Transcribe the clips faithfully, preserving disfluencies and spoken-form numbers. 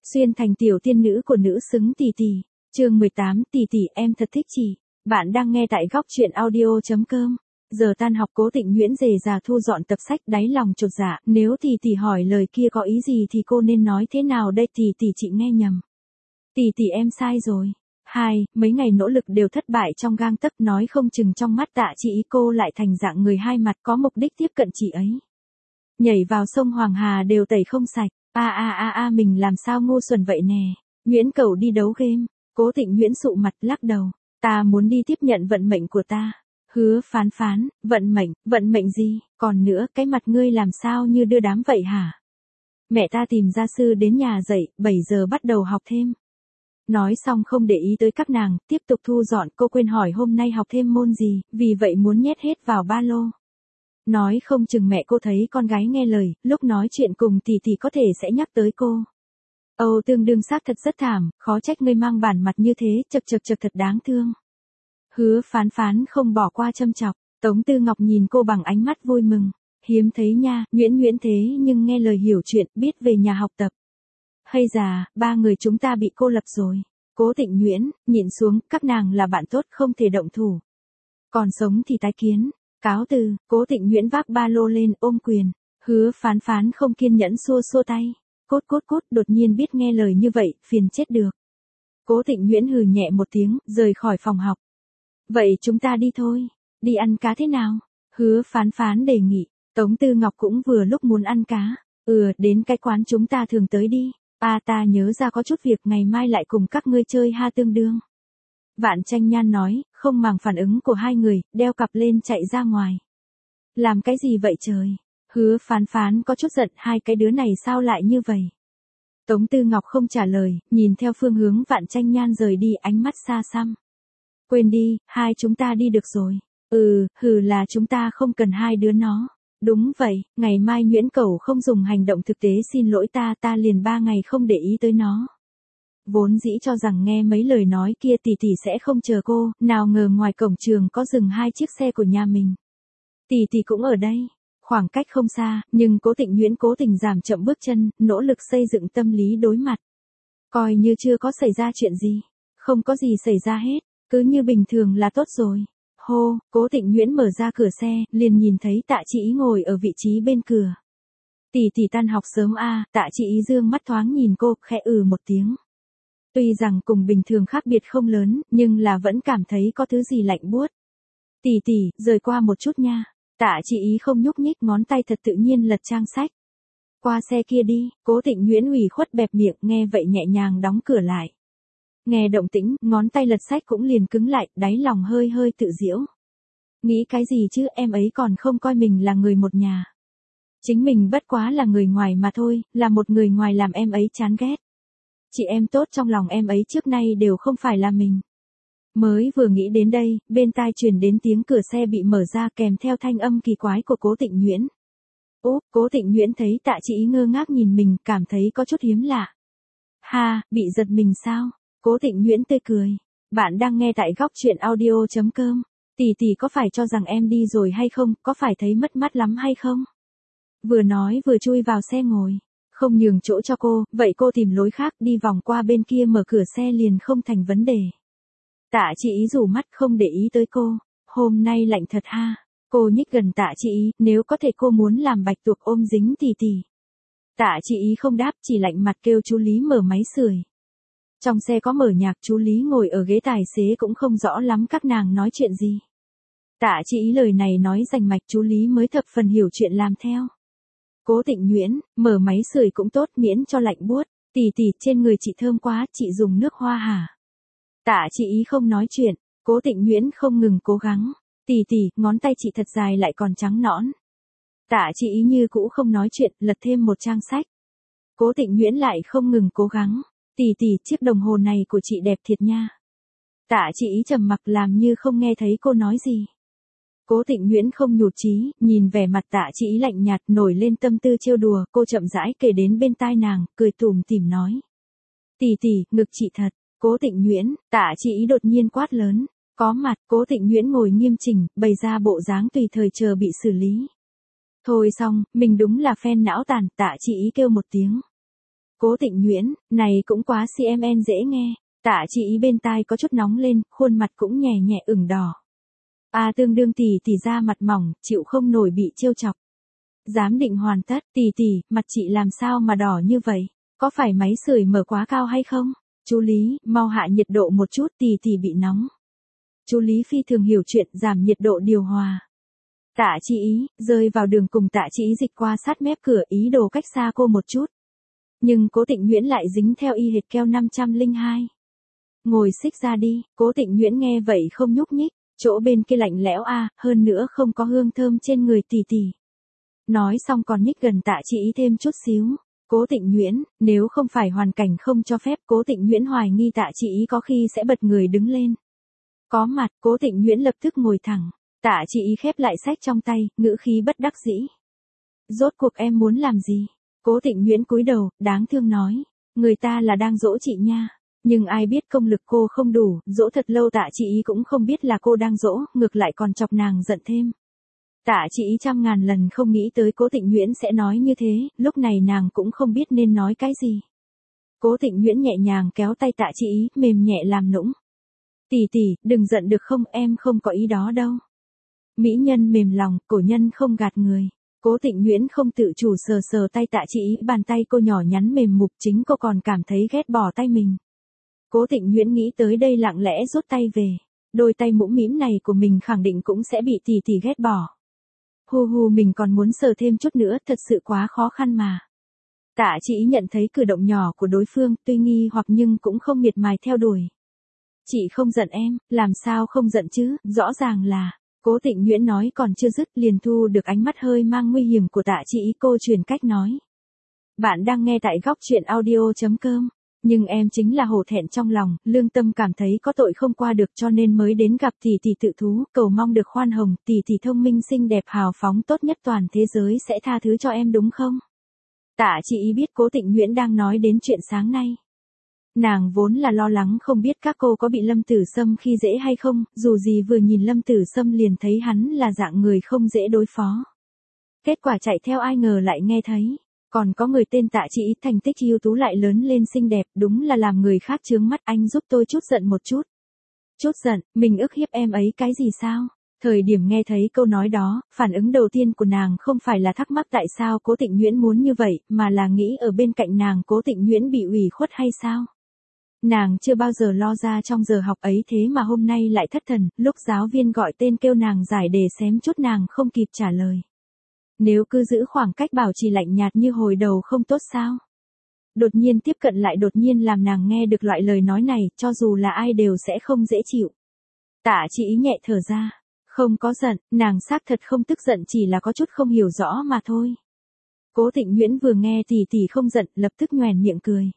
Xuyên thành tiểu tiên nữ của nữ xứng tỷ tỷ. Chương mười tám, tỷ tỷ em thật thích chị. Bạn đang nghe tại góc truyện audio chấm com. Giờ tan học Cố Tịnh Nguyễn rề rà thu dọn tập sách, đáy lòng chột dạ, nếu tỷ tỷ hỏi lời kia có ý gì thì cô nên nói thế nào đây? Tỷ tỷ chị nghe nhầm. Tỷ tỷ em sai rồi. Hai, mấy ngày nỗ lực đều thất bại trong gang tấc, nói không chừng trong mắt Tạ Chị ý cô lại thành dạng người hai mặt, có mục đích tiếp cận chị ấy. Nhảy vào sông Hoàng Hà đều tẩy không sạch. A a a a mình làm sao ngu xuẩn vậy nè. Nguyễn Cẩu đi đấu game. Cố Tịnh Nguyễn sụ mặt lắc đầu. Ta muốn đi tiếp nhận vận mệnh của ta. Hứa Phán Phán, vận mệnh, vận mệnh gì? Còn nữa, cái mặt ngươi làm sao như đưa đám vậy hả? Mẹ ta tìm gia sư đến nhà dạy, bảy giờ bắt đầu học thêm. Nói xong không để ý tới các nàng, tiếp tục thu dọn. Cô quên hỏi hôm nay học thêm môn gì, vì vậy muốn nhét hết vào ba lô. Nói không chừng mẹ cô thấy con gái nghe lời, lúc nói chuyện cùng tỷ tỷ có thể sẽ nhắc tới cô. Âu tương đương xác thật rất thảm, khó trách ngươi mang bản mặt như thế, chật chật chật thật đáng thương. Hứa Phán Phán không bỏ qua châm chọc. Tống Tư Ngọc nhìn cô bằng ánh mắt vui mừng. Hiếm thấy nha, Nguyễn Nguyễn thế nhưng nghe lời hiểu chuyện, biết về nhà học tập. Hay già, ba người chúng ta bị cô lập rồi. Cố Tịnh Nguyễn, nhịn xuống, các nàng là bạn tốt không thể động thủ. Còn sống thì tái kiến. Cáo từ. Cố Tịnh Nguyễn vác ba lô lên ôm quyền. Hứa Phán Phán không kiên nhẫn xua xua tay. Cốt cốt cốt, đột nhiên biết nghe lời như vậy, phiền chết được. Cố Tịnh Nguyễn hừ nhẹ một tiếng, rời khỏi phòng học. Vậy chúng ta đi thôi. Đi ăn cá thế nào? Hứa Phán Phán đề nghị. Tống Tư Ngọc cũng vừa lúc muốn ăn cá. Ừ, đến cái quán chúng ta thường tới đi. À ta nhớ ra có chút việc, ngày mai lại cùng các ngươi chơi ha tương đương. Vạn Tranh Nhan nói, không màng phản ứng của hai người, đeo cặp lên chạy ra ngoài. Làm cái gì vậy trời? Hứa Phán Phán có chút giận, hai cái đứa này sao lại như vậy? Tống Tư Ngọc không trả lời, nhìn theo phương hướng Vạn Tranh Nhan rời đi, ánh mắt xa xăm. Quên đi, hai chúng ta đi được rồi. Ừ, hừ là chúng ta không cần hai đứa nó. Đúng vậy, ngày mai Nguyễn Cẩu không dùng hành động thực tế xin lỗi ta, ta liền ba ngày không để ý tới nó. Vốn dĩ cho rằng nghe mấy lời nói kia tỷ tỷ sẽ không chờ cô, nào ngờ ngoài cổng trường có dừng hai chiếc xe của nhà mình. Tỷ tỷ cũng ở đây, khoảng cách không xa, nhưng Cố Tịnh Nguyễn cố tình giảm chậm bước chân, nỗ lực xây dựng tâm lý đối mặt. Coi như chưa có xảy ra chuyện gì, không có gì xảy ra hết, cứ như bình thường là tốt rồi. Hô, Cố Tịnh Nguyễn mở ra cửa xe, liền nhìn thấy Tạ Chị ý ngồi ở vị trí bên cửa. Tỷ tỷ tan học sớm a, à, Tạ Chị ý dương mắt thoáng nhìn cô, khẽ ừ một tiếng. Tuy rằng cùng bình thường khác biệt không lớn, nhưng là vẫn cảm thấy có thứ gì lạnh buốt. Tỷ tỷ, rời qua một chút nha. Tạ Chị ý không nhúc nhích, ngón tay thật tự nhiên lật trang sách. Qua xe kia đi. Cố Tịnh Nguyễn ủy khuất bẹp miệng, nghe vậy nhẹ nhàng đóng cửa lại. Nghe động tĩnh, ngón tay lật sách cũng liền cứng lại, đáy lòng hơi hơi tự giễu. Nghĩ cái gì chứ, em ấy còn không coi mình là người một nhà. Chính mình bất quá là người ngoài mà thôi, là một người ngoài làm em ấy chán ghét. Chị em tốt trong lòng em ấy trước nay đều không phải là mình. Mới vừa nghĩ đến đây, bên tai truyền đến tiếng cửa xe bị mở ra kèm theo thanh âm kỳ quái của Cố Tịnh Nguyễn. Úp, Cố Tịnh Nguyễn thấy Tạ Chị ý ngơ ngác nhìn mình, cảm thấy có chút hiếm lạ. Ha, bị giật mình sao? Cố Tịnh Nguyễn tươi cười. Bạn đang nghe tại góc truyện audio chấm com. Tỷ tỷ có phải cho rằng em đi rồi hay không, có phải thấy mất mát lắm hay không? Vừa nói vừa chui vào xe ngồi. Không nhường chỗ cho cô, vậy cô tìm lối khác đi vòng qua bên kia mở cửa xe liền không thành vấn đề. Tạ Chị ý rủ mắt không để ý tới cô. Hôm nay lạnh thật ha. Cô nhích gần Tạ Chị ý, nếu có thể cô muốn làm bạch tuộc ôm dính tỷ tỷ. Tạ Chị ý không đáp, chỉ lạnh mặt kêu chú Lý mở máy sưởi. Trong xe có mở nhạc, chú Lý ngồi ở ghế tài xế cũng không rõ lắm các nàng nói chuyện gì. Tạ Chị ý lời này nói rành mạch, chú Lý mới thập phần hiểu chuyện làm theo. Cố Tịnh Nguyễn, mở máy sưởi cũng tốt miễn cho lạnh buốt. Tỷ tỷ, trên người chị thơm quá, chị dùng nước hoa hả? Tạ Chị ý không nói chuyện, Cố Tịnh Nguyễn không ngừng cố gắng. Tỷ tỷ, ngón tay chị thật dài lại còn trắng nõn. Tạ Chị ý như cũ không nói chuyện, lật thêm một trang sách. Cố Tịnh Nguyễn lại không ngừng cố gắng. Tỷ tỷ, chiếc đồng hồ này của chị đẹp thiệt nha. Tạ Chị ý trầm mặc làm như không nghe thấy cô nói gì. Cố Tịnh Nguyễn không nhụt chí, nhìn vẻ mặt Tạ Chị ý lạnh nhạt, nổi lên tâm tư trêu đùa, cô chậm rãi kể đến bên tai nàng, cười tủm tỉm nói. Tỷ tỷ, ngực chị thật. Cố Tịnh Nguyễn, Tạ Chị ý đột nhiên quát lớn. Có mặt, Cố Tịnh Nguyễn ngồi nghiêm chỉnh, bày ra bộ dáng tùy thời chờ bị xử lý. Thôi xong, mình đúng là phen não tàn, Tạ Chị ý kêu một tiếng. Cố Tịnh Nhuyễn, này cũng quá xê em en dễ nghe. Tạ Chi Ý bên tai có chút nóng lên, khuôn mặt cũng nhẹ nhẹ ửng đỏ. A tương đương tỷ tỷ da mặt mỏng, chịu không nổi bị trêu chọc. Giám định hoàn tất, tỷ tỷ, mặt chị làm sao mà đỏ như vậy? Có phải máy sưởi mở quá cao hay không? Chú Lý, mau hạ nhiệt độ một chút, tỷ tỷ bị nóng. Chú Lý phi thường hiểu chuyện, giảm nhiệt độ điều hòa. Tạ Chi Ý, rơi vào đường cùng Tạ Chi Ý dịch qua sát mép cửa, ý đồ cách xa cô một chút. Nhưng Cố Tịnh Nhuyễn lại dính theo y hệt keo năm trăm lẻ hai. Ngồi xích ra đi, Cố Tịnh Nhuyễn nghe vậy không nhúc nhích, chỗ bên kia lạnh lẽo a, hơn nữa không có hương thơm trên người tỷ tỷ. Nói xong còn nhích gần Tạ Chi Ý thêm chút xíu. Cố Tịnh Nhuyễn, nếu không phải hoàn cảnh không cho phép, Cố Tịnh Nhuyễn hoài nghi Tạ Chi Ý có khi sẽ bật người đứng lên. Có mặt, Cố Tịnh Nhuyễn lập tức ngồi thẳng. Tạ Chi Ý khép lại sách trong tay, ngữ khí bất đắc dĩ. Rốt cuộc em muốn làm gì? Cố Tịnh Nhuyễn cúi đầu, đáng thương nói. Người ta là đang dỗ chị nha. Nhưng ai biết công lực cô không đủ, dỗ thật lâu Tạ Chi Ý cũng không biết là cô đang dỗ, ngược lại còn chọc nàng giận thêm. Tạ Chi Ý trăm ngàn lần không nghĩ tới Cố Tịnh Nhuyễn sẽ nói như thế, lúc này nàng cũng không biết nên nói cái gì. Cố Tịnh Nhuyễn nhẹ nhàng kéo tay Tạ Chi Ý, mềm nhẹ làm nũng. Tỷ tỷ, đừng giận được không, em không có ý đó đâu. Mỹ nhân mềm lòng, cổ nhân không gạt người. Cố Tịnh Nhuyễn không tự chủ sờ sờ tay Tạ Chi Ý, bàn tay cô nhỏ nhắn mềm mục, chính cô còn cảm thấy ghét bỏ tay mình. Cố Tịnh Nhuyễn nghĩ tới đây lặng lẽ rút tay về. Đôi tay mũm mĩm này của mình khẳng định cũng sẽ bị tỷ tỷ ghét bỏ. Hu hu, mình còn muốn sờ thêm chút nữa, thật sự quá khó khăn mà. Tạ Chi Ý nhận thấy cử động nhỏ của đối phương, tuy nghi hoặc nhưng cũng không miệt mài theo đuổi. Chị không giận em, làm sao không giận chứ, rõ ràng là. Cố Tịnh Nhuyễn nói còn chưa dứt liền thu được ánh mắt hơi mang nguy hiểm của Tạ Chi Ý, cô chuyển cách nói. Bạn đang nghe tại góc truyện audio chấm com. Nhưng em chính là hổ thẹn trong lòng, lương tâm cảm thấy có tội không qua được cho nên mới đến gặp tỷ tỷ tự thú, cầu mong được khoan hồng, tỷ tỷ thông minh xinh đẹp hào phóng tốt nhất toàn thế giới sẽ tha thứ cho em đúng không? Tạ Chi Ý biết Cố Tịnh Nhuyễn đang nói đến chuyện sáng nay. Nàng vốn là lo lắng không biết các cô có bị Lâm Tử Sâm khi dễ hay không, dù gì vừa nhìn Lâm Tử Sâm liền thấy hắn là dạng người không dễ đối phó. Kết quả chạy theo ai ngờ lại nghe thấy. Còn có người tên Tạ Chi Ý thành tích ưu tú lại lớn lên xinh đẹp, đúng là làm người khác chướng mắt, anh giúp tôi chút giận một chút. Chút giận, mình ức hiếp em ấy cái gì sao? Thời điểm nghe thấy câu nói đó, phản ứng đầu tiên của nàng không phải là thắc mắc tại sao Cố Tịnh Nhuyễn muốn như vậy, mà là nghĩ ở bên cạnh nàng Cố Tịnh Nhuyễn bị ủy khuất hay sao? Nàng chưa bao giờ lo ra trong giờ học ấy thế mà hôm nay lại thất thần, lúc giáo viên gọi tên kêu nàng giải đề xém chút nàng không kịp trả lời. Nếu cứ giữ khoảng cách bảo trì lạnh nhạt như hồi đầu không tốt sao? Đột nhiên tiếp cận lại đột nhiên làm nàng nghe được loại lời nói này, cho dù là ai đều sẽ không dễ chịu. Tạ Chi Ý nhẹ thở ra. Không có giận, nàng xác thật không tức giận, chỉ là có chút không hiểu rõ mà thôi. Cố Tịnh Nhuyễn vừa nghe tỷ tỷ không giận, lập tức nhoẻn miệng cười.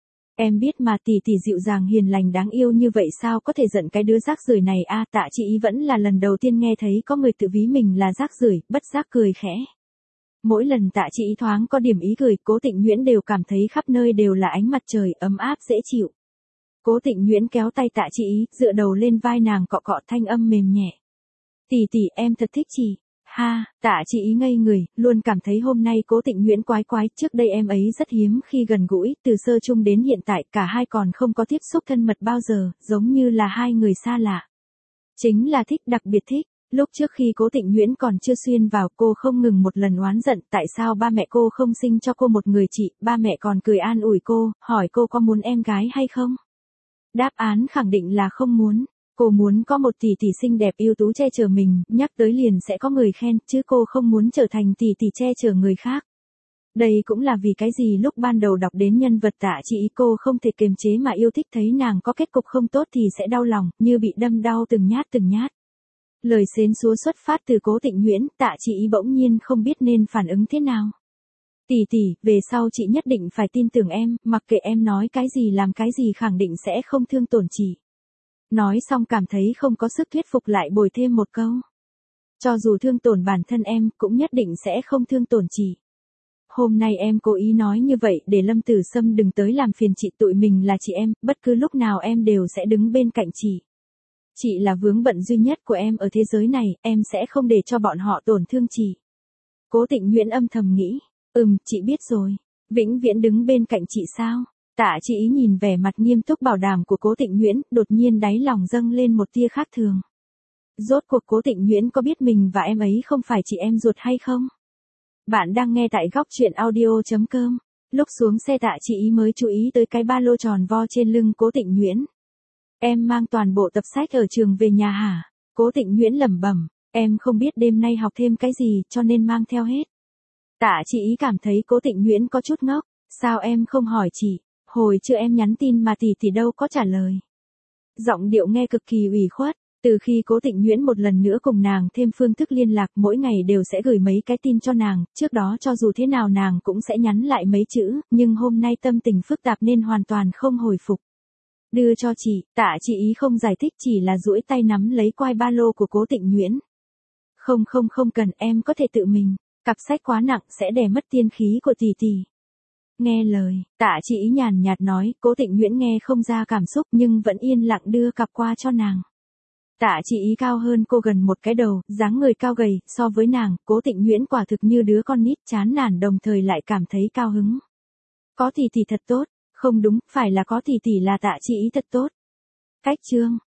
Em biết mà, tỷ tỷ dịu dàng hiền lành đáng yêu như vậy sao có thể giận cái đứa rác rưởi này a? Tạ Chi Ý vẫn là lần đầu tiên nghe thấy có người tự ví mình là rác rưởi, bất giác cười khẽ. Mỗi lần Tạ Chi Ý thoáng có điểm ý cười, Cố Tịnh Nhuyễn đều cảm thấy khắp nơi đều là ánh mặt trời ấm áp dễ chịu. Cố Tịnh Nhuyễn kéo tay Tạ Chi Ý, dựa đầu lên vai nàng cọ cọ, thanh âm mềm nhẹ. Tỷ tỷ, em thật thích chị. Ha, Tạ Chi Ý ngây người, luôn cảm thấy hôm nay Cố Tịnh Nhuyễn quái quái, trước đây em ấy rất hiếm khi gần gũi, từ sơ chung đến hiện tại cả hai còn không có tiếp xúc thân mật bao giờ, giống như là hai người xa lạ. Chính là thích, đặc biệt thích. Lúc trước khi Cố Tịnh Nhuyễn còn chưa xuyên vào, cô không ngừng một lần oán giận tại sao ba mẹ cô không sinh cho cô một người chị, ba mẹ còn cười an ủi cô, hỏi cô có muốn em gái hay không. Đáp án khẳng định là không muốn. Cô muốn có một tỷ tỷ xinh đẹp ưu tú che chở mình, nhắc tới liền sẽ có người khen, chứ cô không muốn trở thành tỷ tỷ che chở người khác. Đây cũng là vì cái gì lúc ban đầu đọc đến nhân vật Tạ Chi Ý cô không thể kiềm chế mà yêu thích, thấy nàng có kết cục không tốt thì sẽ đau lòng, như bị đâm đau từng nhát từng nhát. Lời xến xúa xuất phát từ Cố Tịnh Nhuyễn, Tạ Chi Ý bỗng nhiên không biết nên phản ứng thế nào. Tỷ tỷ, về sau chị nhất định phải tin tưởng em, mặc kệ em nói cái gì làm cái gì khẳng định sẽ không thương tổn chị. Nói xong cảm thấy không có sức thuyết phục lại bồi thêm một câu. Cho dù thương tổn bản thân em, cũng nhất định sẽ không thương tổn chị. Hôm nay em cố ý nói như vậy để Lâm Tử Sâm đừng tới làm phiền chị, tụi mình là chị em, bất cứ lúc nào em đều sẽ đứng bên cạnh chị. Chị là vướng bận duy nhất của em ở thế giới này, em sẽ không để cho bọn họ tổn thương chị. Cố Tịnh Nhuyễn âm thầm nghĩ, ừm, chị biết rồi. Vĩnh viễn đứng bên cạnh chị sao? Tạ Chi Ý nhìn vẻ mặt nghiêm túc bảo đảm của Cố Tịnh Nguyễn, đột nhiên đáy lòng dâng lên một tia khác thường. Rốt cuộc Cố Tịnh Nguyễn có biết mình và em ấy không phải chị em ruột hay không? Bạn đang nghe tại góc truyện audio.com. Lúc xuống xe Tạ Chi Ý mới chú ý tới cái ba lô tròn vo trên lưng Cố Tịnh Nguyễn. Em mang toàn bộ tập sách ở trường về nhà hả? Cố Tịnh Nguyễn lẩm bẩm, em không biết đêm nay học thêm cái gì cho nên mang theo hết. Tạ Chi Ý cảm thấy Cố Tịnh Nguyễn có chút ngốc, sao em không hỏi chị, hồi chưa em nhắn tin mà tỷ tỷ đâu có trả lời. Giọng điệu nghe cực kỳ ủy khuất, từ khi Cố Tịnh Nguyễn một lần nữa cùng nàng thêm phương thức liên lạc mỗi ngày đều sẽ gửi mấy cái tin cho nàng, trước đó cho dù thế nào nàng cũng sẽ nhắn lại mấy chữ, nhưng hôm nay tâm tình phức tạp nên hoàn toàn không hồi phục. Đưa cho chị, Tạ Chi Ý không giải thích chỉ là duỗi tay nắm lấy quai ba lô của Cố Tịnh Nguyễn. Không không không cần, em có thể tự mình, cặp sách quá nặng sẽ đè mất tiên khí của tỷ tỷ. Nghe lời, Tạ Chi Ý nhàn nhạt nói, Cố Tịnh Nguyễn nghe không ra cảm xúc nhưng vẫn yên lặng đưa cặp qua cho nàng. Tạ Chi Ý cao hơn cô gần một cái đầu, dáng người cao gầy, so với nàng, Cố Tịnh Nguyễn quả thực như đứa con nít chán nản đồng thời lại cảm thấy cao hứng. Có tỷ tỷ thật tốt, không đúng, phải là có tỷ tỷ là Tạ Chi Ý thật tốt. Cách chương